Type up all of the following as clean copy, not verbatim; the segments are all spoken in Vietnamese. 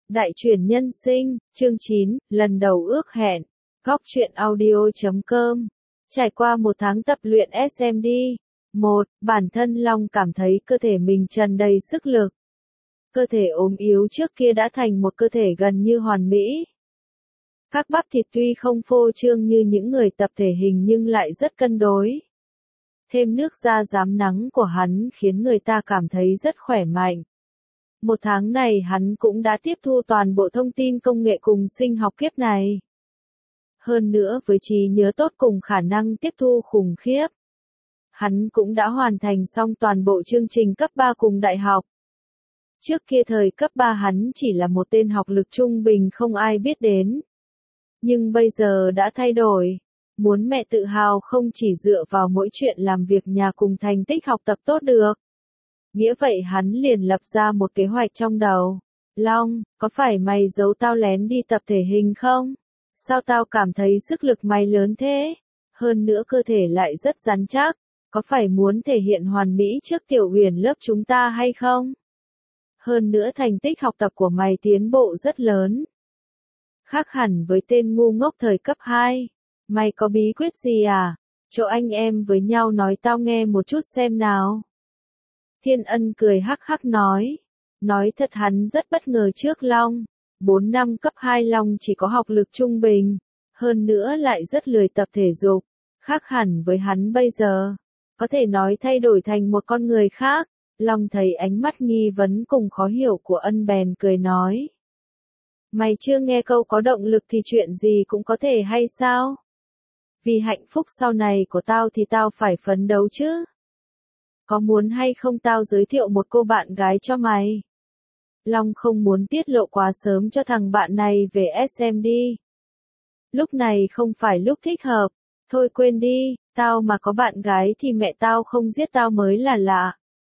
Đại chuyển nhân sinh, chương 9, lần đầu ước hẹn. Góc truyện audio.com. Trải qua một tháng tập luyện SMD. 1. Bản thân Long cảm thấy cơ thể mình tràn đầy sức lực. Cơ thể ốm yếu trước kia đã thành một cơ thể gần như hoàn mỹ. Các bắp thịt tuy không phô trương như những người tập thể hình nhưng lại rất cân đối. Thêm nước da rám nắng của hắn khiến người ta cảm thấy rất khỏe mạnh. Một tháng này hắn cũng đã tiếp thu toàn bộ thông tin công nghệ cùng sinh học kiếp này. Hơn nữa với trí nhớ tốt cùng khả năng tiếp thu khủng khiếp. Hắn cũng đã hoàn thành xong toàn bộ chương trình cấp 3 cùng đại học. Trước kia thời cấp 3 hắn chỉ là một tên học lực trung bình không ai biết đến. Nhưng bây giờ đã thay đổi. Muốn mẹ tự hào không chỉ dựa vào mỗi chuyện làm việc nhà cùng thành tích học tập tốt được. Nghĩa vậy hắn liền lập ra một kế hoạch trong đầu. Long, có phải mày giấu tao lén đi tập thể hình không? Sao tao cảm thấy sức lực mày lớn thế? Hơn nữa cơ thể lại rất rắn chắc. Có phải muốn thể hiện hoàn mỹ trước Tiểu Huyền lớp chúng ta hay không? Hơn nữa thành tích học tập của mày tiến bộ rất lớn. Khác hẳn với tên ngu ngốc thời cấp 2. Mày có bí quyết gì à? Chỗ anh em với nhau nói tao nghe một chút xem nào. Thiên Ân cười hắc hắc nói. Nói thật hắn rất bất ngờ trước Long. 4 năm cấp 2 Long chỉ có học lực trung bình. Hơn nữa lại rất lười tập thể dục. Khác hẳn với hắn bây giờ. Có thể nói thay đổi thành một con người khác. Long thấy ánh mắt nghi vấn cùng khó hiểu của Ân bèn cười nói. Mày chưa nghe câu có động lực thì chuyện gì cũng có thể hay sao? Vì hạnh phúc sau này của tao thì tao phải phấn đấu chứ. Có muốn hay không tao giới thiệu một cô bạn gái cho mày? Long không muốn tiết lộ quá sớm cho thằng bạn này về SMD. Lúc này không phải lúc thích hợp. Thôi quên đi, tao mà có bạn gái thì mẹ tao không giết tao mới là lạ.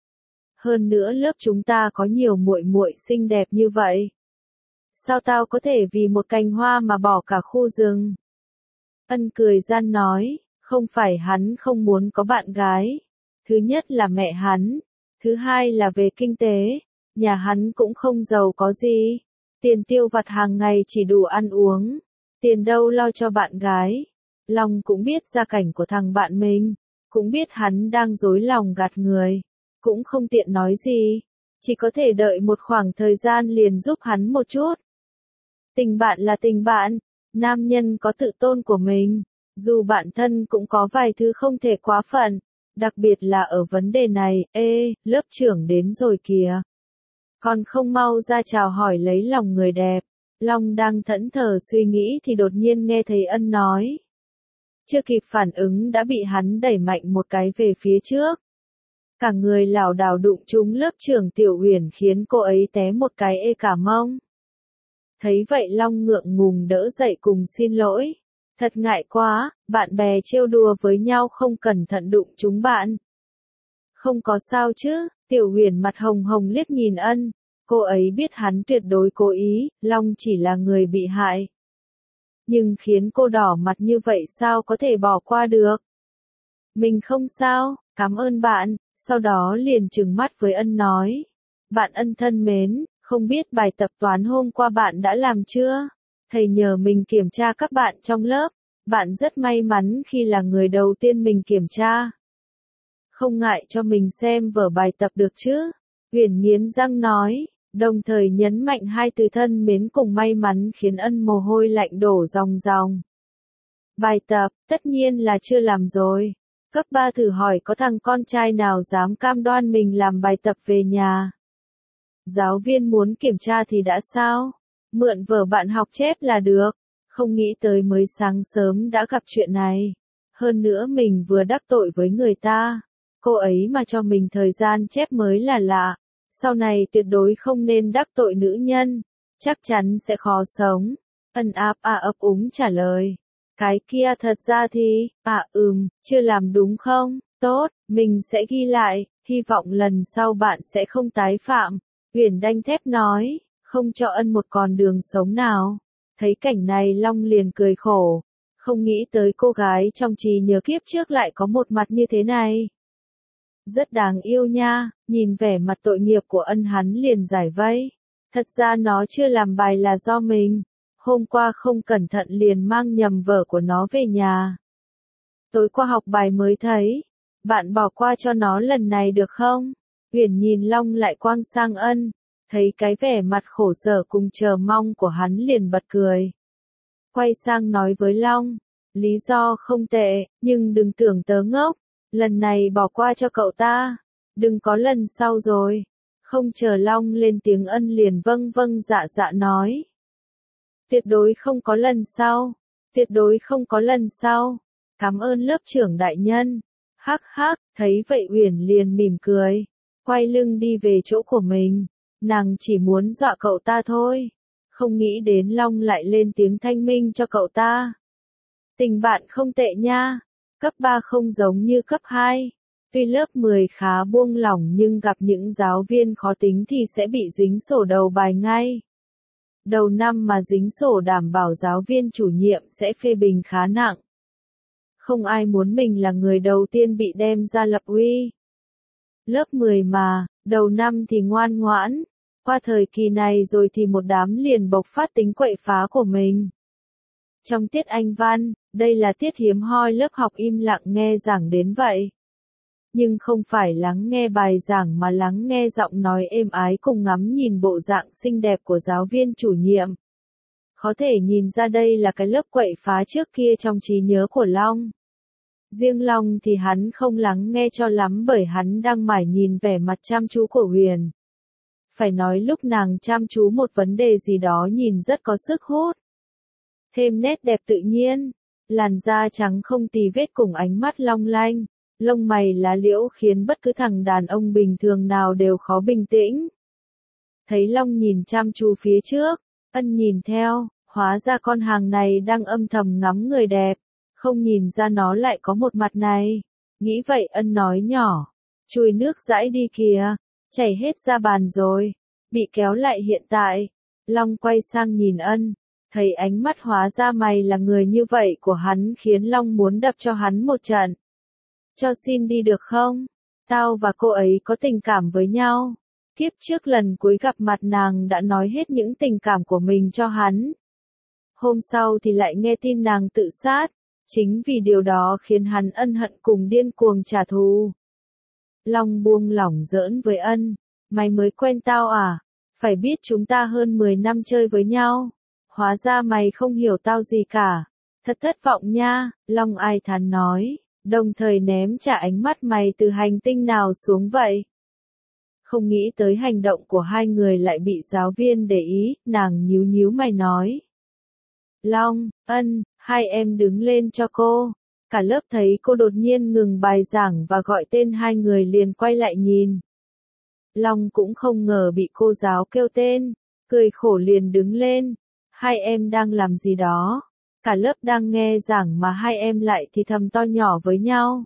Hơn nữa lớp chúng ta có nhiều muội muội xinh đẹp như vậy. Sao tao có thể vì một cành hoa mà bỏ cả khu rừng? Ân cười gian nói, không phải hắn không muốn có bạn gái. Thứ nhất là mẹ hắn. Thứ hai là về kinh tế. Nhà hắn cũng không giàu có gì. Tiền tiêu vặt hàng ngày chỉ đủ ăn uống. Tiền đâu lo cho bạn gái. Long cũng biết gia cảnh của thằng bạn mình. Cũng biết hắn đang dối lòng gạt người. Cũng không tiện nói gì. Chỉ có thể đợi một khoảng thời gian liền giúp hắn một chút. Tình bạn là tình bạn. Nam nhân có tự tôn của mình. Dù bản thân cũng có vài thứ không thể quá phận. Đặc biệt là ở vấn đề này. Ê, lớp trưởng đến rồi kìa. Còn không mau ra chào hỏi lấy lòng người đẹp. Long đang thẫn thờ suy nghĩ thì đột nhiên nghe thấy Ân nói. Chưa kịp phản ứng đã bị hắn đẩy mạnh một cái về phía trước. Cả người lảo đảo đụng trúng lớp trưởng Tiểu Huyền khiến cô ấy té một cái ê cả mông. Thấy vậy Long ngượng ngùng đỡ dậy cùng xin lỗi. Thật ngại quá, bạn bè trêu đùa với nhau không cẩn thận đụng trúng bạn. Không có sao chứ, Tiểu Huyền mặt hồng hồng liếc nhìn Ân. Cô ấy biết hắn tuyệt đối cố ý, Long chỉ là người bị hại. Nhưng khiến cô đỏ mặt như vậy sao có thể bỏ qua được? Mình không sao, cảm ơn bạn, sau đó liền trừng mắt với Ân nói. Bạn Ân thân mến, không biết bài tập toán hôm qua bạn đã làm chưa? Thầy nhờ mình kiểm tra các bạn trong lớp. Bạn rất may mắn khi là người đầu tiên mình kiểm tra. Không ngại cho mình xem vở bài tập được chứ? Huyền nghiến răng nói, đồng thời nhấn mạnh hai từ thân mến cùng may mắn khiến Ân mồ hôi lạnh đổ ròng ròng. Bài tập, tất nhiên là chưa làm rồi. Cấp 3 thử hỏi có thằng con trai nào dám cam đoan mình làm bài tập về nhà. Giáo viên muốn kiểm tra thì đã sao? Mượn vở bạn học chép là được. Không nghĩ tới mới sáng sớm đã gặp chuyện này. Hơn nữa mình vừa đắc tội với người ta. Cô ấy mà cho mình thời gian chép mới là lạ. Sau này tuyệt đối không nên đắc tội nữ nhân. Chắc chắn sẽ khó sống. Ân áp ấp úng trả lời. Cái kia thật ra thì, chưa làm đúng không? Tốt, mình sẽ ghi lại. Hy vọng lần sau bạn sẽ không tái phạm. Huyền đanh thép nói, không cho Ân một con đường sống nào. Thấy cảnh này Long liền cười khổ. Không nghĩ tới cô gái trong trí nhớ kiếp trước lại có một mặt như thế này. Rất đáng yêu nha, nhìn vẻ mặt tội nghiệp của Ân hắn liền giải vây. Thật ra nó chưa làm bài là do mình. Hôm qua không cẩn thận liền mang nhầm vở của nó về nhà. Tối qua học bài mới thấy. Bạn bỏ qua cho nó lần này được không? Uyển nhìn Long lại quang sang Ân. Thấy cái vẻ mặt khổ sở cùng chờ mong của hắn liền bật cười. Quay sang nói với Long. Lý do không tệ, nhưng đừng tưởng tớ ngốc. Lần này bỏ qua cho cậu ta. Đừng có lần sau rồi. Không chờ Long lên tiếng Ân liền vâng vâng dạ dạ nói. Tuyệt đối không có lần sau. Tuyệt đối không có lần sau. Cảm ơn lớp trưởng đại nhân. Hắc hắc, thấy vậy Uyển liền mỉm cười. Quay lưng đi về chỗ của mình. Nàng chỉ muốn dọa cậu ta thôi. Không nghĩ đến Long lại lên tiếng thanh minh cho cậu ta. Tình bạn không tệ nha. Cấp 3 không giống như cấp 2. Tuy lớp 10 khá buông lỏng nhưng gặp những giáo viên khó tính thì sẽ bị dính sổ đầu bài ngay. Đầu năm mà dính sổ đảm bảo giáo viên chủ nhiệm sẽ phê bình khá nặng. Không ai muốn mình là người đầu tiên bị đem ra lập uy. Lớp 10 mà, đầu năm thì ngoan ngoãn. Qua thời kỳ này rồi thì một đám liền bộc phát tính quậy phá của mình. Trong tiết Anh văn, đây là tiết hiếm hoi lớp học im lặng nghe giảng đến vậy. Nhưng không phải lắng nghe bài giảng mà lắng nghe giọng nói êm ái cùng ngắm nhìn bộ dạng xinh đẹp của giáo viên chủ nhiệm. Có thể nhìn ra đây là cái lớp quậy phá trước kia trong trí nhớ của Long. Riêng Long thì hắn không lắng nghe cho lắm bởi hắn đang mải nhìn vẻ mặt chăm chú của Huyền. Phải nói lúc nàng chăm chú một vấn đề gì đó nhìn rất có sức hút. Thêm nét đẹp tự nhiên, làn da trắng không tì vết cùng ánh mắt long lanh, lông mày lá liễu khiến bất cứ thằng đàn ông bình thường nào đều khó bình tĩnh. Thấy Long nhìn chăm chú phía trước, Ân nhìn theo, hóa ra con hàng này đang âm thầm ngắm người đẹp, không nhìn ra nó lại có một mặt này. Nghĩ vậy Ân nói nhỏ, chùi nước dãi đi kìa, chảy hết ra bàn rồi, bị kéo lại hiện tại. Long quay sang nhìn Ân. Thấy ánh mắt hóa ra mày là người như vậy của hắn khiến Long muốn đập cho hắn một trận. Cho xin đi được không? Tao và cô ấy có tình cảm với nhau. Kiếp trước lần cuối gặp mặt nàng đã nói hết những tình cảm của mình cho hắn. Hôm sau thì lại nghe tin nàng tự sát. Chính vì điều đó khiến hắn ân hận cùng điên cuồng trả thù. Long buông lỏng giỡn với Ân. Mày mới quen tao à? Phải biết chúng ta hơn 10 năm chơi với nhau. Hóa ra mày không hiểu tao gì cả. Thật thất vọng nha, Long ai thán nói, đồng thời ném trả ánh mắt mày từ hành tinh nào xuống vậy. Không nghĩ tới hành động của hai người lại bị giáo viên để ý, nàng nhíu nhíu mày nói. Long, Ân, hai em đứng lên cho cô. Cả lớp thấy cô đột nhiên ngừng bài giảng và gọi tên hai người liền quay lại nhìn. Long cũng không ngờ bị cô giáo kêu tên, cười khổ liền đứng lên. Hai em đang làm gì đó? Cả lớp đang nghe giảng mà hai em lại thì thầm to nhỏ với nhau.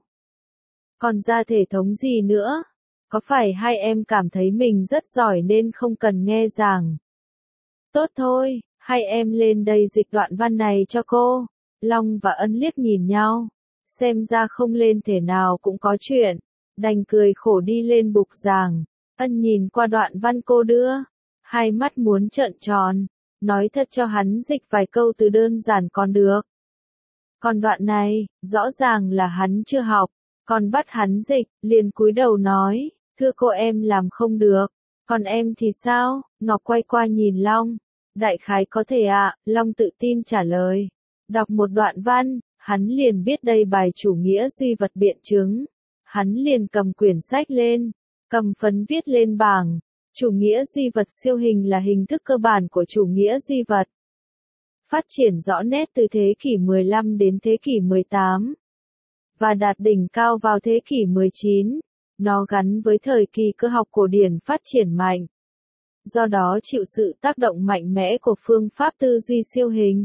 Còn ra thể thống gì nữa? Có phải hai em cảm thấy mình rất giỏi nên không cần nghe giảng? Tốt thôi, hai em lên đây dịch đoạn văn này cho cô. Long và Ân liếc nhìn nhau. Xem ra không lên thể nào cũng có chuyện. Đành cười khổ đi lên bục giảng. Ân nhìn qua đoạn văn cô đưa. Hai mắt muốn trợn tròn. Nói thật cho hắn dịch vài câu từ đơn giản còn được. Còn đoạn này, rõ ràng là hắn chưa học. Còn bắt hắn dịch, liền cúi đầu nói, thưa cô em làm không được. Còn em thì sao? Ngọc quay qua nhìn Long. Đại khái có thể ạ, Long tự tin trả lời. Đọc một đoạn văn, hắn liền biết đây bài chủ nghĩa duy vật biện chứng. Hắn liền cầm quyển sách lên, cầm phấn viết lên bảng. Chủ nghĩa duy vật siêu hình là hình thức cơ bản của chủ nghĩa duy vật. Phát triển rõ nét từ thế kỷ 15 đến thế kỷ 18. Và đạt đỉnh cao vào thế kỷ 19. Nó gắn với thời kỳ cơ học cổ điển phát triển mạnh. Do đó chịu sự tác động mạnh mẽ của phương pháp tư duy siêu hình.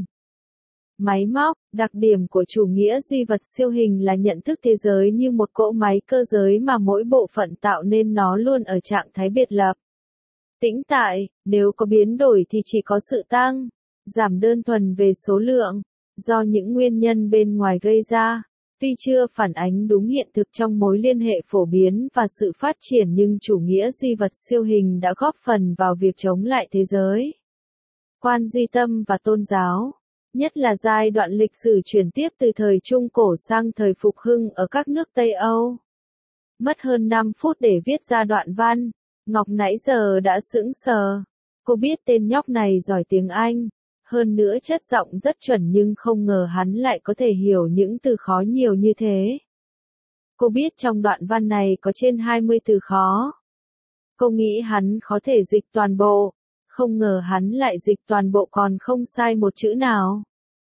Máy móc, đặc điểm của chủ nghĩa duy vật siêu hình là nhận thức thế giới như một cỗ máy cơ giới mà mỗi bộ phận tạo nên nó luôn ở trạng thái biệt lập. Tĩnh tại, nếu có biến đổi thì chỉ có sự tăng, giảm đơn thuần về số lượng, do những nguyên nhân bên ngoài gây ra. Tuy chưa phản ánh đúng hiện thực trong mối liên hệ phổ biến và sự phát triển nhưng chủ nghĩa duy vật siêu hình đã góp phần vào việc chống lại thế giới quan duy tâm và tôn giáo, nhất là giai đoạn lịch sử chuyển tiếp từ thời Trung Cổ sang thời Phục Hưng ở các nước Tây Âu. Mất hơn 5 phút để viết ra đoạn văn, Ngọc nãy giờ đã sững sờ. Cô biết tên nhóc này giỏi tiếng Anh, hơn nữa chất giọng rất chuẩn nhưng không ngờ hắn lại có thể hiểu những từ khó nhiều như thế. Cô biết trong đoạn văn này có trên 20 từ khó. Cô nghĩ hắn có thể dịch toàn bộ, không ngờ hắn lại dịch toàn bộ còn không sai một chữ nào.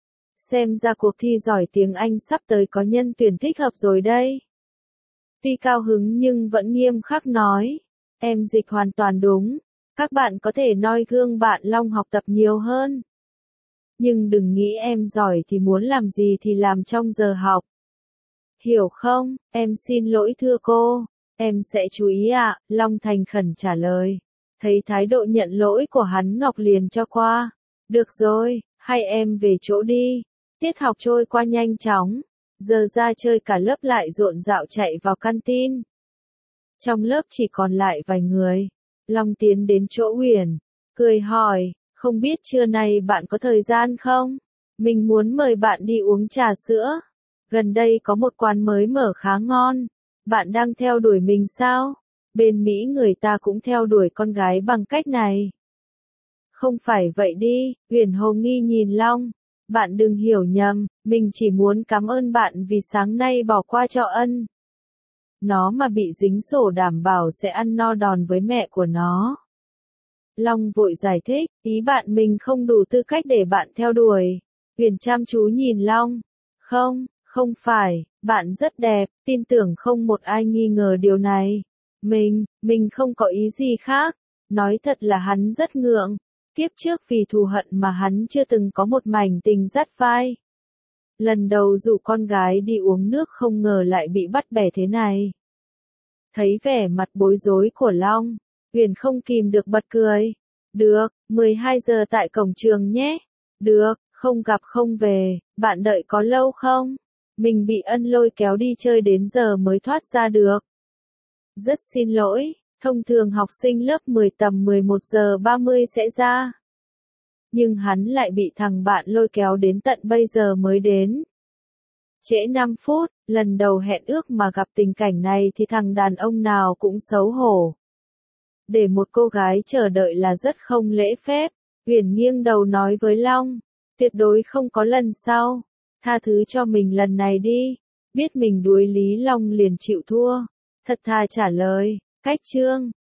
Xem ra cuộc thi giỏi tiếng Anh sắp tới có nhân tuyển thích hợp rồi đây. Tuy cao hứng nhưng vẫn nghiêm khắc nói, em dịch hoàn toàn đúng, các bạn có thể noi gương bạn Long học tập nhiều hơn. Nhưng đừng nghĩ em giỏi thì muốn làm gì thì làm trong giờ học. Hiểu không, em xin lỗi thưa cô, em sẽ chú ý ạ, Long thành khẩn trả lời. Thấy thái độ nhận lỗi của hắn Ngọc liền cho qua. Được rồi, hai em về chỗ đi. Tiết học trôi qua nhanh chóng. Giờ ra chơi cả lớp lại rộn rạo chạy vào canteen. Trong lớp chỉ còn lại vài người. Long tiến đến chỗ Huyền, cười hỏi, không biết trưa nay bạn có thời gian không? Mình muốn mời bạn đi uống trà sữa. Gần đây có một quán mới mở khá ngon. Bạn đang theo đuổi mình sao? Bên Mỹ người ta cũng theo đuổi con gái bằng cách này. Không phải vậy đi, Huyền hồ nghi nhìn Long. Bạn đừng hiểu nhầm, mình chỉ muốn cảm ơn bạn vì sáng nay bỏ qua cho ân. Nó mà bị dính sổ đảm bảo sẽ ăn no đòn với mẹ của nó. Long vội giải thích, ý bạn mình không đủ tư cách để bạn theo đuổi. Huyền chăm chú nhìn Long. Không phải, bạn rất đẹp, tin tưởng không một ai nghi ngờ điều này. Mình không có ý gì khác. Nói thật là hắn rất ngượng. Kiếp trước vì thù hận mà hắn chưa từng có một mảnh tình dắt vai. Lần đầu rủ con gái đi uống nước không ngờ lại bị bắt bẻ thế này. Thấy vẻ mặt bối rối của Long, Huyền không kìm được bật cười. Được, 12 giờ tại cổng trường nhé. Được, không gặp không về, bạn đợi có lâu không? Mình bị ân lôi kéo đi chơi đến giờ mới thoát ra được. Rất xin lỗi, thông thường học sinh lớp 10 tầm 11 giờ 30 sẽ ra. Nhưng hắn lại bị thằng bạn lôi kéo đến tận bây giờ mới đến. Trễ 5 phút, lần đầu hẹn ước mà gặp tình cảnh này thì thằng đàn ông nào cũng xấu hổ. Để một cô gái chờ đợi là rất không lễ phép. Huyền nghiêng đầu nói với Long, tuyệt đối không có lần sau. Tha thứ cho mình lần này đi. Biết mình đuối lý Long liền chịu thua. Thật thà trả lời, cách chương.